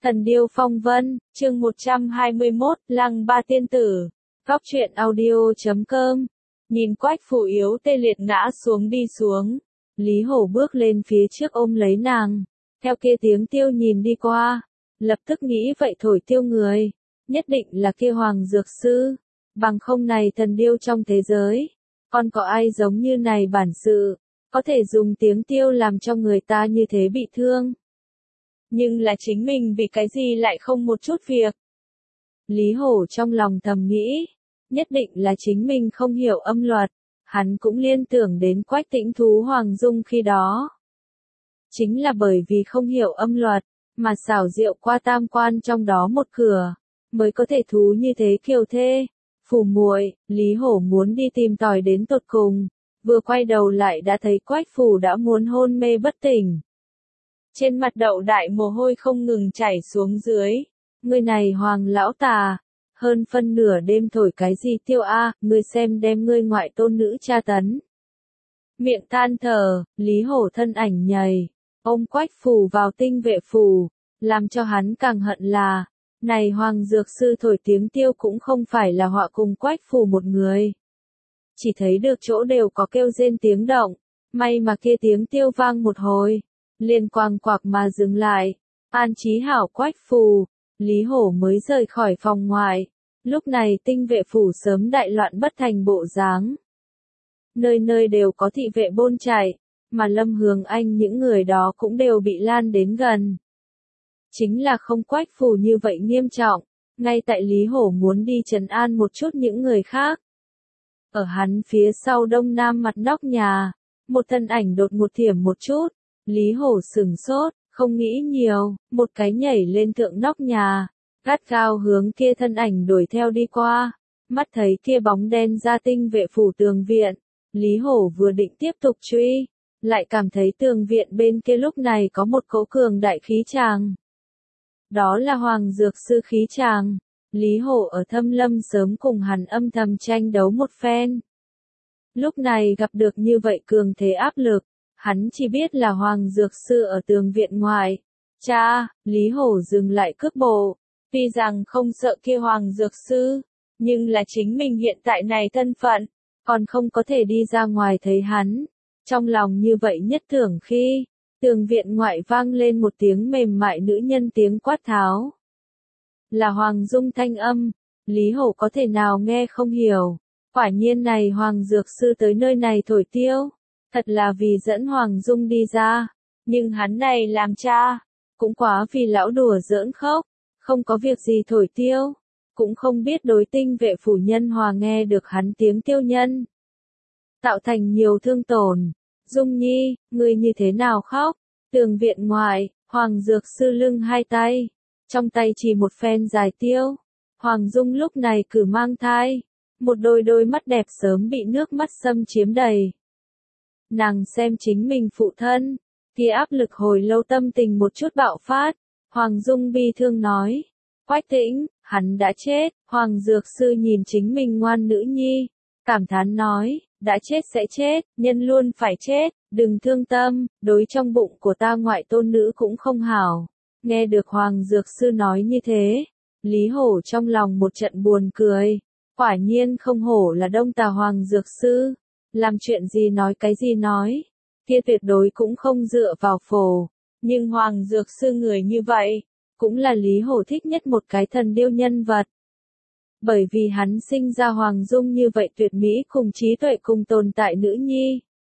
Thần điêu phong vân, chương 121, Lăng Ba Tiên Tử. Góc truyện audio.com. Nhìn Quách Phù yếu tê liệt ngã xuống đi xuống. Lý Hổ bước lên phía trước ôm lấy nàng. Theo kia tiếng tiêu nhìn đi qua. Lập tức nghĩ vậy thổi tiêu người. Nhất định là kia Hoàng Dược Sư. Bằng không này thần điêu trong thế giới. Còn có ai giống như này bản sự. Có thể dùng tiếng tiêu làm cho người ta như thế bị thương. Nhưng là chính mình vì cái gì lại không một chút việc. Lý Hổ trong lòng thầm nghĩ, nhất định là chính mình không hiểu âm luật, hắn cũng liên tưởng đến Quách Tĩnh thú Hoàng Dung khi đó. Chính là bởi vì không hiểu âm luật, mà xảo diệu qua tam quan trong đó một cửa, mới có thể thú như thế kiều thê. Phù muội, Lý Hổ muốn đi tìm tòi đến tột cùng, vừa quay đầu lại đã thấy Quách Phù đã muốn hôn mê bất tỉnh. Trên mặt đậu đại mồ hôi không ngừng chảy xuống dưới. Người này Hoàng lão tà, hơn phân nửa đêm thổi cái gì tiêu a, ngươi xem đem ngươi ngoại tôn nữ tra tấn. Miệng than thở, Lý Hổ thân ảnh nhầy, ôm Quách Phù vào tinh vệ phủ, làm cho hắn càng hận là, này Hoàng Dược Sư thổi tiếng tiêu cũng không phải là họa cùng Quách Phù một người. Chỉ thấy được chỗ đều có kêu rên tiếng động, may mà kia tiếng tiêu vang một hồi. Liền quang quạc mà dừng lại, an trí hảo Quách Phù, Lý Hổ mới rời khỏi phòng ngoài. Lúc này tinh vệ phủ sớm đại loạn bất thành bộ dáng. Nơi nơi đều có thị vệ bôn chạy, mà Lâm Hướng Anh những người đó cũng đều bị lan đến gần. Chính là không Quách Phù như vậy nghiêm trọng, ngay tại Lý Hổ muốn đi trấn an một chút những người khác. Ở hắn phía sau đông nam mặt nóc nhà, một thân ảnh đột ngột thiểm một chút. Lý Hổ sửng sốt, không nghĩ nhiều, một cái nhảy lên thượng nóc nhà, gắt gao hướng kia thân ảnh đuổi theo đi qua, mắt thấy kia bóng đen ra tinh vệ phủ tường viện, Lý Hổ vừa định tiếp tục truy, lại cảm thấy tường viện bên kia lúc này có một cỗ cường đại khí tràng. Đó là Hoàng Dược Sư khí tràng, Lý Hổ ở Thâm Lâm sớm cùng hắn âm thầm tranh đấu một phen. Lúc này gặp được như vậy cường thế áp lực. Hắn chỉ biết là Hoàng Dược Sư ở tường viện ngoài. Cha, Lý Hổ dừng lại cước bộ. Tuy rằng không sợ kia Hoàng Dược Sư, nhưng là chính mình hiện tại này thân phận, còn không có thể đi ra ngoài thấy hắn. Trong lòng như vậy nhất tưởng khi, tường viện ngoại vang lên một tiếng mềm mại nữ nhân tiếng quát tháo. Là Hoàng Dung thanh âm, Lý Hổ có thể nào nghe không hiểu. Quả nhiên này Hoàng Dược Sư tới nơi này thổi tiêu. Thật là vì dẫn Hoàng Dung đi ra, nhưng hắn này làm cha, cũng quá vì lão đùa giỡn khóc, không có việc gì thổi tiêu, cũng không biết đối tinh vệ phủ nhân hòa nghe được hắn tiếng tiêu nhân. Tạo thành nhiều thương tổn, Dung Nhi, ngươi như thế nào khóc, tường viện ngoài, Hoàng Dược Sư lưng hai tay, trong tay chỉ một phen dài tiêu, Hoàng Dung lúc này cử mang thai, một đôi mắt đẹp sớm bị nước mắt xâm chiếm đầy. Nàng xem chính mình phụ thân, thì áp lực hồi lâu tâm tình một chút bạo phát, Hoàng Dung bi thương nói, Quách Tĩnh, hắn đã chết, Hoàng Dược Sư nhìn chính mình ngoan nữ nhi, cảm thán nói, đã chết sẽ chết, nhân luôn phải chết, đừng thương tâm, đối trong bụng của ta ngoại tôn nữ cũng không hảo. Nghe được Hoàng Dược Sư nói như thế, Lý Hổ trong lòng một trận buồn cười, quả nhiên không hổ là Đông Tà Hoàng Dược Sư. Làm chuyện gì nói cái gì nói, kia tuyệt đối cũng không dựa vào phổ, nhưng Hoàng Dược Sư người như vậy, cũng là Lý Hổ thích nhất một cái thần điêu nhân vật. Bởi vì hắn sinh ra Hoàng Dung như vậy tuyệt mỹ cùng trí tuệ cùng tồn tại nữ nhi.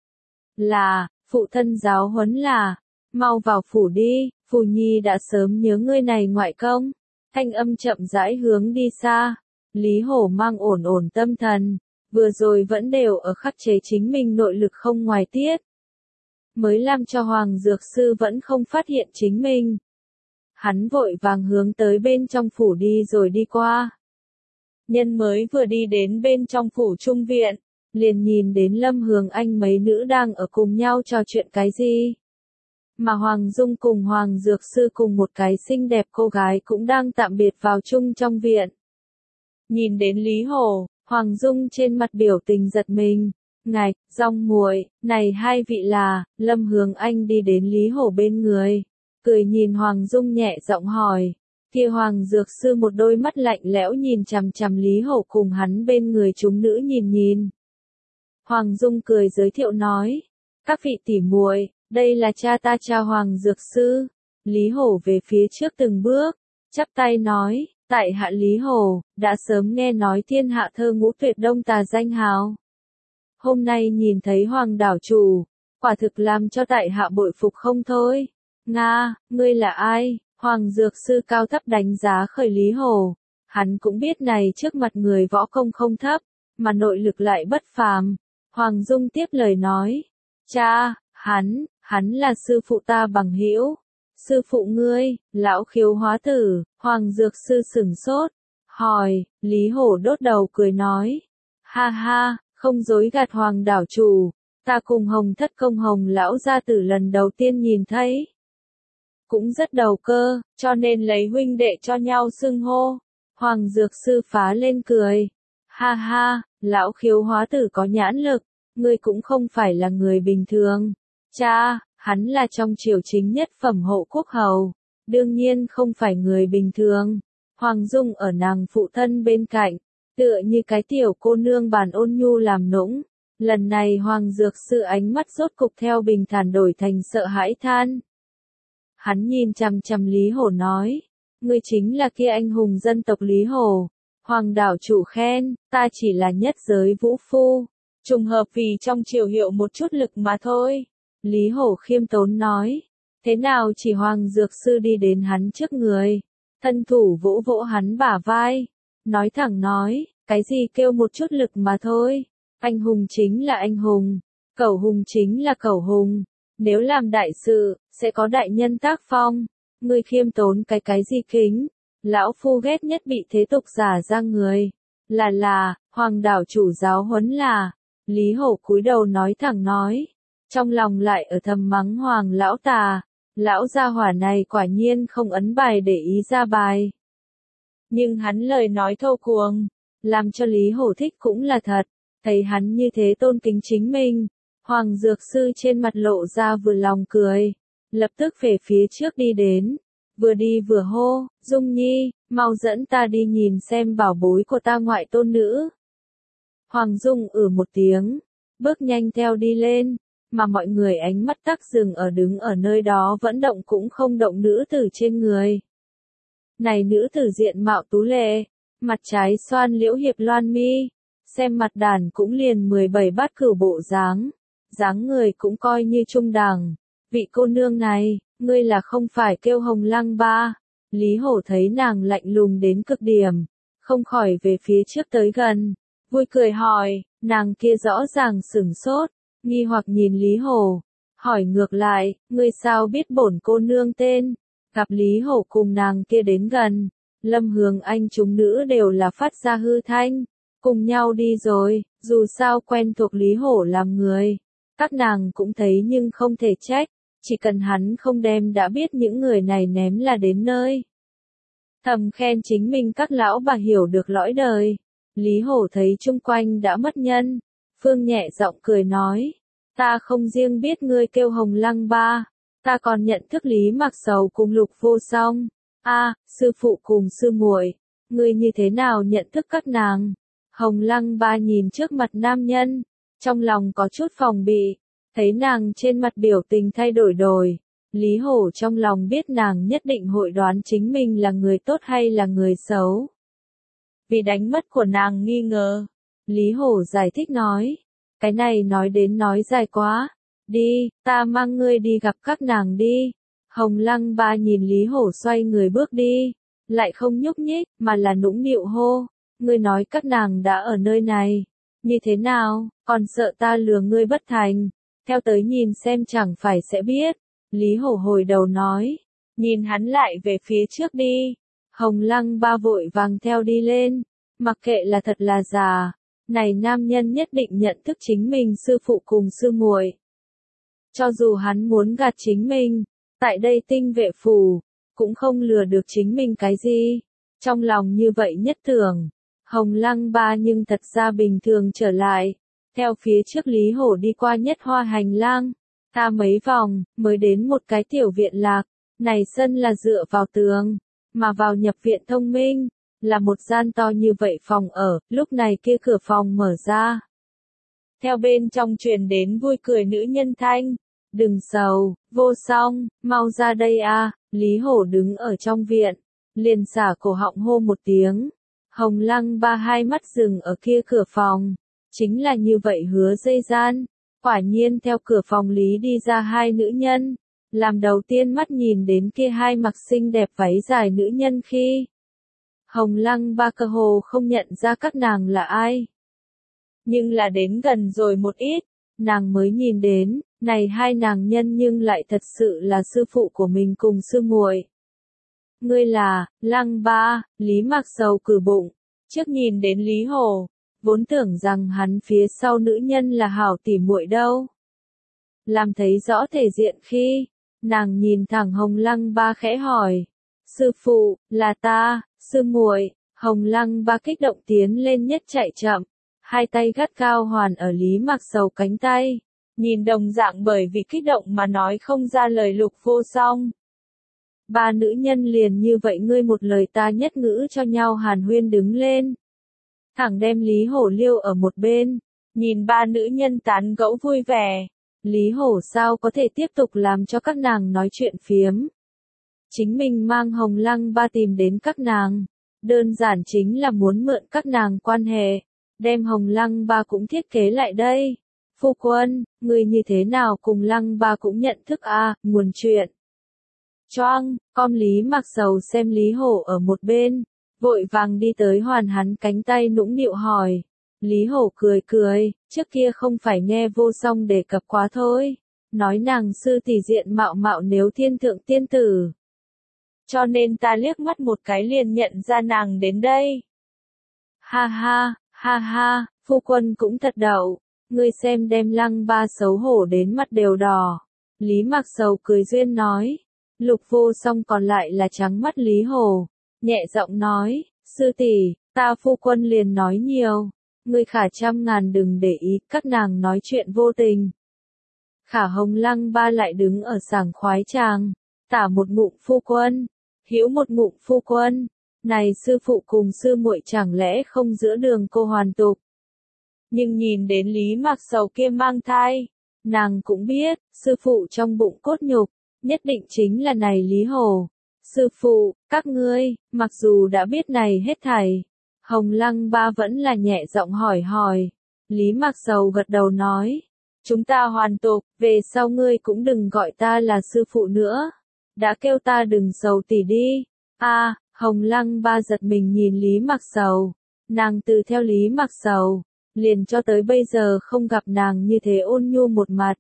Là, phụ thân giáo huấn là, mau vào phủ đi, Phù Nhi đã sớm nhớ ngươi này ngoại công, thanh âm chậm rãi hướng đi xa, Lý Hổ mang ổn ổn tâm thần. Vừa rồi vẫn đều ở khắc chế chính mình nội lực không ngoài tiết. Mới làm cho Hoàng Dược Sư vẫn không phát hiện chính mình. Hắn vội vàng hướng tới bên trong phủ đi rồi đi qua. Nhân mới vừa đi đến bên trong phủ trung viện, liền nhìn đến Lâm Hướng Anh mấy nữ đang ở cùng nhau trò chuyện cái gì. Mà Hoàng Dung cùng Hoàng Dược Sư cùng một cái xinh đẹp cô gái cũng đang tạm biệt vào chung trong viện. Nhìn đến Lý Hổ, Hoàng Dung trên mặt biểu tình giật mình, ngạch, Dòng muội, này hai vị là, Lâm Hướng Anh đi đến Lý Hổ bên người, cười nhìn Hoàng Dung nhẹ giọng hỏi. Kia Hoàng Dược Sư một đôi mắt lạnh lẽo nhìn chằm chằm Lý Hổ cùng hắn bên người chúng nữ nhìn. Hoàng Dung cười giới thiệu nói. Các vị tỷ muội, đây là cha ta cha Hoàng Dược Sư. Lý Hổ về phía trước từng bước, chắp tay nói, tại hạ Lý Hổ, đã sớm nghe nói thiên hạ thơ ngũ tuyệt đông tà danh hào. Hôm nay nhìn thấy Hoàng đảo chủ, quả thực làm cho tại hạ bội phục không thôi. Nga, ngươi là ai? Hoàng Dược Sư cao thấp đánh giá khởi Lý Hổ. Hắn cũng biết này trước mặt người võ công không thấp, mà nội lực lại bất phàm. Hoàng Dung tiếp lời nói, cha, hắn là sư phụ ta bằng hữu. Sư phụ ngươi, lão Khiếu hóa tử. Hoàng Dược Sư sửng sốt, hỏi. Lý Hổ đốt đầu cười nói, ha ha, không dối gạt Hoàng đảo chủ, ta cùng Hồng Thất Công Hồng lão gia tử lần đầu tiên nhìn thấy. Cũng rất đầu cơ, cho nên lấy huynh đệ cho nhau xưng hô. Hoàng Dược Sư phá lên cười, ha ha, lão Khiếu hóa tử có nhãn lực, ngươi cũng không phải là người bình thường. Cha, hắn là trong triều chính nhất phẩm hộ quốc hầu, đương nhiên không phải người bình thường. Hoàng Dung ở nàng phụ thân bên cạnh, tựa như cái tiểu cô nương bàn ôn nhu làm nũng. Lần này Hoàng Dược Sư ánh mắt rốt cục theo bình thản đổi thành sợ hãi than. Hắn nhìn chằm chằm Lý Hổ nói, ngươi chính là kia anh hùng dân tộc Lý Hổ. Hoàng đảo chủ khen, ta chỉ là nhất giới vũ phu, trùng hợp vì trong triều hiệu một chút lực mà thôi. Lý Hổ khiêm tốn nói, thế nào chỉ Hoàng Dược Sư đi đến hắn trước người, thân thủ vỗ vỗ hắn bả vai, nói thẳng nói, cái gì kêu một chút lực mà thôi, anh hùng chính là anh hùng, cẩu hùng chính là cẩu hùng, nếu làm đại sự, sẽ có đại nhân tác phong, ngươi khiêm tốn cái gì kính, lão phu ghét nhất bị thế tục giả ra người, là, Hoàng đảo chủ giáo huấn là. Lý Hổ cúi đầu nói thẳng nói, trong lòng lại ở thầm mắng Hoàng lão tà, lão gia hỏa này quả nhiên không ấn bài để ý ra bài. Nhưng hắn lời nói thô cuồng, làm cho Lý Hổ thích cũng là thật, thấy hắn như thế tôn kính chính mình. Hoàng Dược Sư trên mặt lộ ra vừa lòng cười, lập tức về phía trước đi đến, vừa đi vừa hô, Dung Nhi, mau dẫn ta đi nhìn xem bảo bối của ta ngoại tôn nữ. Hoàng Dung một tiếng, bước nhanh theo đi lên, mà mọi người ánh mắt tắc dừng ở đứng ở nơi đó vẫn động cũng không động nữ tử trên người. Này nữ tử diện mạo tú lệ, mặt trái xoan liễu hiệp loan mi, xem mặt đàn cũng liền 17 bát cửu bộ dáng, dáng người cũng coi như trung đẳng. Vị cô nương này, ngươi là không phải kêu Hồng Lăng Ba? Lý Hổ thấy nàng lạnh lùng đến cực điểm, không khỏi về phía trước tới gần, vui cười hỏi, nàng kia rõ ràng sửng sốt, nghi hoặc nhìn Lý Hổ, hỏi ngược lại, ngươi sao biết bổn cô nương tên? Gặp Lý Hổ cùng nàng kia đến gần, Lâm Hướng Anh chúng nữ đều là phát ra hư thanh, cùng nhau đi rồi, dù sao quen thuộc Lý Hổ làm người, các nàng cũng thấy nhưng không thể trách, chỉ cần hắn không đem đã biết những người này ném là đến nơi. Thầm khen chính mình các lão bà hiểu được lõi đời. Lý Hổ thấy chung quanh đã mất nhân, Phương nhẹ giọng cười nói, ta không riêng biết ngươi kêu Hồng Lăng Ba, ta còn nhận thức Lý Mặc Sầu cùng Lục Vô Song. Sư phụ cùng sư muội, ngươi như thế nào nhận thức các nàng? Hồng Lăng Ba nhìn trước mặt nam nhân, trong lòng có chút phòng bị, thấy nàng trên mặt biểu tình thay đổi, Lý Hổ trong lòng biết nàng nhất định hội đoán chính mình là người tốt hay là người xấu. Vì đánh mất của nàng nghi ngờ, Lý Hổ giải thích nói, cái này nói đến nói dài quá, đi, ta mang ngươi đi gặp các nàng đi. Hồng Lăng Ba nhìn Lý Hổ xoay người bước đi, lại không nhúc nhích, mà là nũng nịu hô, ngươi nói các nàng đã ở nơi này, như thế nào, còn sợ ta lừa ngươi bất thành, theo tới nhìn xem chẳng phải sẽ biết. Lý Hổ hồi đầu nói, nhìn hắn lại về phía trước đi. Hồng Lăng Ba vội vàng theo đi lên, mặc kệ là thật là giả, này nam nhân nhất định nhận thức chính mình sư phụ cùng sư muội. Cho dù hắn muốn gạt chính mình, tại đây tinh vệ phủ, cũng không lừa được chính mình cái gì. Trong lòng như vậy nhất tưởng, Hồng Lăng Ba nhưng thật ra bình thường trở lại, theo phía trước Lý Hổ đi qua nhất hoa hành lang, ta mấy vòng, mới đến một cái tiểu viện lạc, Này sân là dựa vào tường, mà vào nhập viện thông minh, là một gian to như vậy phòng ở, lúc này kia cửa phòng mở ra. Theo bên trong truyền đến vui cười nữ nhân thanh, đừng sầu, Vô Song, mau ra đây a. Lý Hổ đứng ở trong viện, liền xả cổ họng hô một tiếng. Hồng Lăng Ba hai mắt dừng ở kia cửa phòng, chính là như vậy hứa dây gian, quả nhiên theo cửa phòng Lý đi ra hai nữ nhân, làm đầu tiên mắt nhìn đến kia hai mặc xinh đẹp váy dài nữ nhân khi Hồng Lăng Ba cơ hồ không nhận ra các nàng là ai. Nhưng là đến gần rồi một ít, nàng mới nhìn đến, này hai nàng nhân nhưng lại thật sự là sư phụ của mình cùng sư muội. Ngươi là, Lăng Ba, Lý Mạc Sầu cử bụng, trước nhìn đến Lý Hổ, vốn tưởng rằng hắn phía sau nữ nhân là hảo tỉ muội đâu. Làm thấy rõ thể diện khi, nàng nhìn thẳng Hồng Lăng Ba khẽ hỏi, sư phụ, là ta, sư muội. Hồng Lăng Ba kích động tiến lên nhất chạy chậm, hai tay gắt cao hoàn ở Lý Mạc Sầu cánh tay, nhìn đồng dạng bởi vì kích động mà nói không ra lời Lục Vô Song. Ba nữ nhân liền như vậy ngươi một lời ta nhất ngữ cho nhau hàn huyên đứng lên. Thẳng đem Lý Hổ liêu ở một bên, nhìn ba nữ nhân tán gẫu vui vẻ. Lý Hổ sao có thể tiếp tục làm cho các nàng nói chuyện phiếm. Chính mình mang Hồng Lăng Ba tìm đến các nàng, đơn giản chính là muốn mượn các nàng quan hệ, đem Hồng Lăng Ba cũng thiết kế lại đây. Phu quân, người như thế nào cùng Lăng Ba cũng nhận thức a, nguồn chuyện. Choang, con Lý Mạc Sầu xem Lý Hổ ở một bên, vội vàng đi tới hoàn hắn cánh tay nũng nịu hỏi. Lý Hổ cười cười, trước kia không phải nghe Vô Song đề cập quá thôi, nói nàng sư tỷ diện mạo mạo nếu thiên thượng tiên tử. Cho nên ta liếc mắt một cái liền nhận ra nàng đến đây. Ha ha, phu quân cũng thật đậu, ngươi xem đem Lăng Ba xấu hổ đến mặt đều đỏ. Lý Mạc Sầu cười duyên nói, Lục Vô Song còn lại là trắng mắt Lý Hổ, nhẹ giọng nói, sư tỷ, ta phu quân liền nói nhiều, ngươi khả trăm ngàn đừng để ý, các nàng nói chuyện vô tình. Khả Hồng Lăng Ba lại đứng ở sảng khoái tràng, tả một ngụm phu quân, hữu một ngụm phu quân, này sư phụ cùng sư muội chẳng lẽ không giữa đường cô hoàn tục. Nhưng nhìn đến Lý Mạc Sầu kia mang thai, nàng cũng biết, sư phụ trong bụng cốt nhục, nhất định chính là này Lý Hổ. Sư phụ, các ngươi, mặc dù đã biết này hết thảy, Hồng Lăng Ba vẫn là nhẹ giọng hỏi. Lý Mạc Sầu gật đầu nói, chúng ta hoàn tục, về sau ngươi cũng đừng gọi ta là sư phụ nữa, đã kêu ta đừng sầu tỉ đi. A, Hồng Lăng Ba giật mình nhìn Lý Mạc Sầu, nàng từ theo Lý Mạc Sầu, liền cho tới bây giờ không gặp nàng như thế ôn nhu một mặt.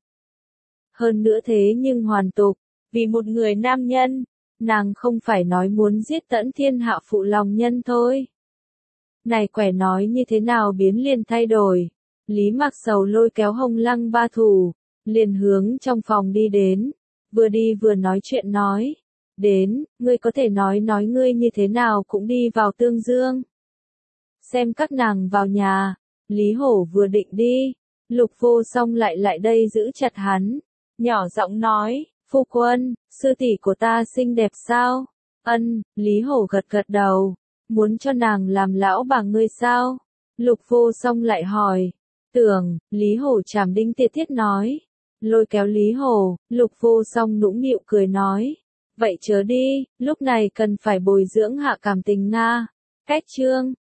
Hơn nữa thế nhưng hoàn tục, vì một người nam nhân, nàng không phải nói muốn giết tận thiên hạ phụ lòng nhân thôi. Này quẻ nói như thế nào biến liền thay đổi. Lý Mạc Sầu lôi kéo Hồng Lăng Ba thủ, liền hướng trong phòng đi đến, vừa đi vừa nói chuyện nói. Đến, ngươi có thể nói ngươi như thế nào cũng đi vào Tương Dương. Xem các nàng vào nhà, Lý Hổ vừa định đi, Lục Vô Song lại đây giữ chặt hắn, nhỏ giọng nói, phu quân, sư tỷ của ta xinh đẹp sao? Ân, Lý Hổ gật đầu, muốn cho nàng làm lão bà ngươi sao? Lục Vô Song lại hỏi, tưởng, Lý Hổ trảm đinh tiệt thiết nói, lôi kéo Lý Hổ, Lục Vô Song nũng nịu cười nói, vậy chớ đi, lúc này cần phải bồi dưỡng hạ cảm tình Nga. Cách chương